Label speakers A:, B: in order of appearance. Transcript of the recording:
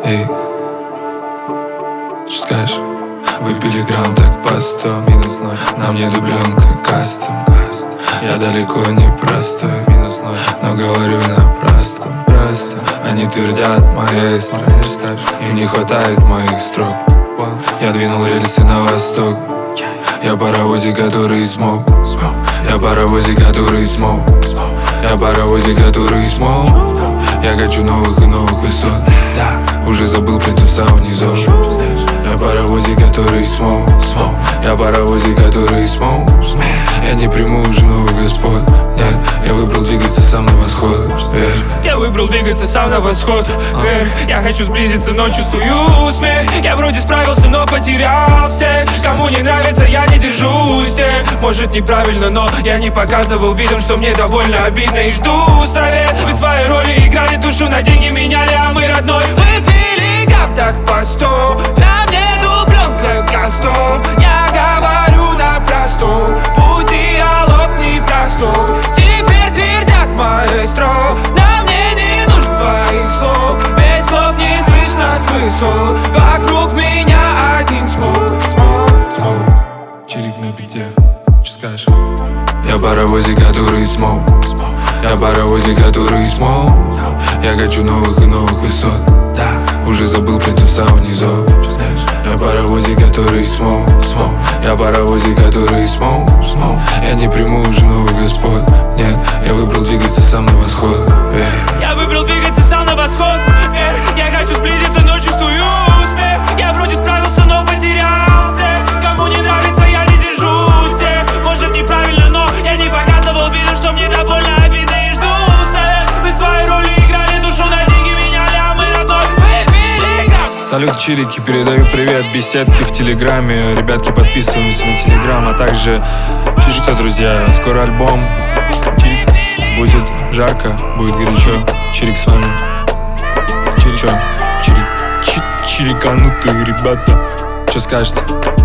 A: Эй, что скажешь? Выпили грамм так по 100, минус 0. На мне дубленка кастом. Я далеко не простой, минус 0. Но говорю на простом. Они твердят маэстро, им не хватает моих строк. Я двинул рельсы на восток. Я паровозик, который смог. Я паровозик, который смог. Я паровозик, который смог. Я хочу новых и новых высот. Да, уже забыл плинтуса унизов. Я паровозик, который смог. Я паровозик, который смог. Я не приму уже новых господ. Нет, я выбрал двигаться сам на восход. Вверх.
B: Я выбрал двигаться сам на восход. Вверх. Я хочу сблизиться, но чувствую смех. Я вроде справился, но потерял всех. Кому не нравится, я не держусь. Может неправильно, но я не показывал видом, что мне довольно обидно и жду совет. Вы свои роли играли, душу на деньги меняли, а мы родной выпили гап так по 100. На мне дубленка кастом. Я говорю на простом. Путь диалог непростой. Теперь твердят маэстро. На мне не нужен твоих слов. Ведь слов не слышно с высот. Вокруг меня один смог.
A: Чирик на бите, что скажешь? Я паровозик, который смог. Я паровозик, который смог. Я хочу новых и новых высот. Да, уже забыл плинтуса унизов. Я паровозик, который смог. Я паровозик, который смог. Я не приму уже новых господ. Нет, я выбрал двигаться сам на восход.
B: Я выбрал двигаться сам на восход. Я хочу сблизиться, но чувствую успех. Я вроде справился, но потерялся. Кому не нравится, я не держусь. Может неправильно, но я не показывал виду, что мне довольно обидно и жду совет. Вы свои роли играли, душу на деньги меняли, а мы родной выпили грамм.
A: Салют, чирики, передаю привет беседки в телеграме. Ребятки, подписываемся на телеграм. А также, что, друзья, скоро альбом. Чирик. Будет жарко, будет горячо. Чирик с вами. Чирик, чириканутые ребята. Что скажете?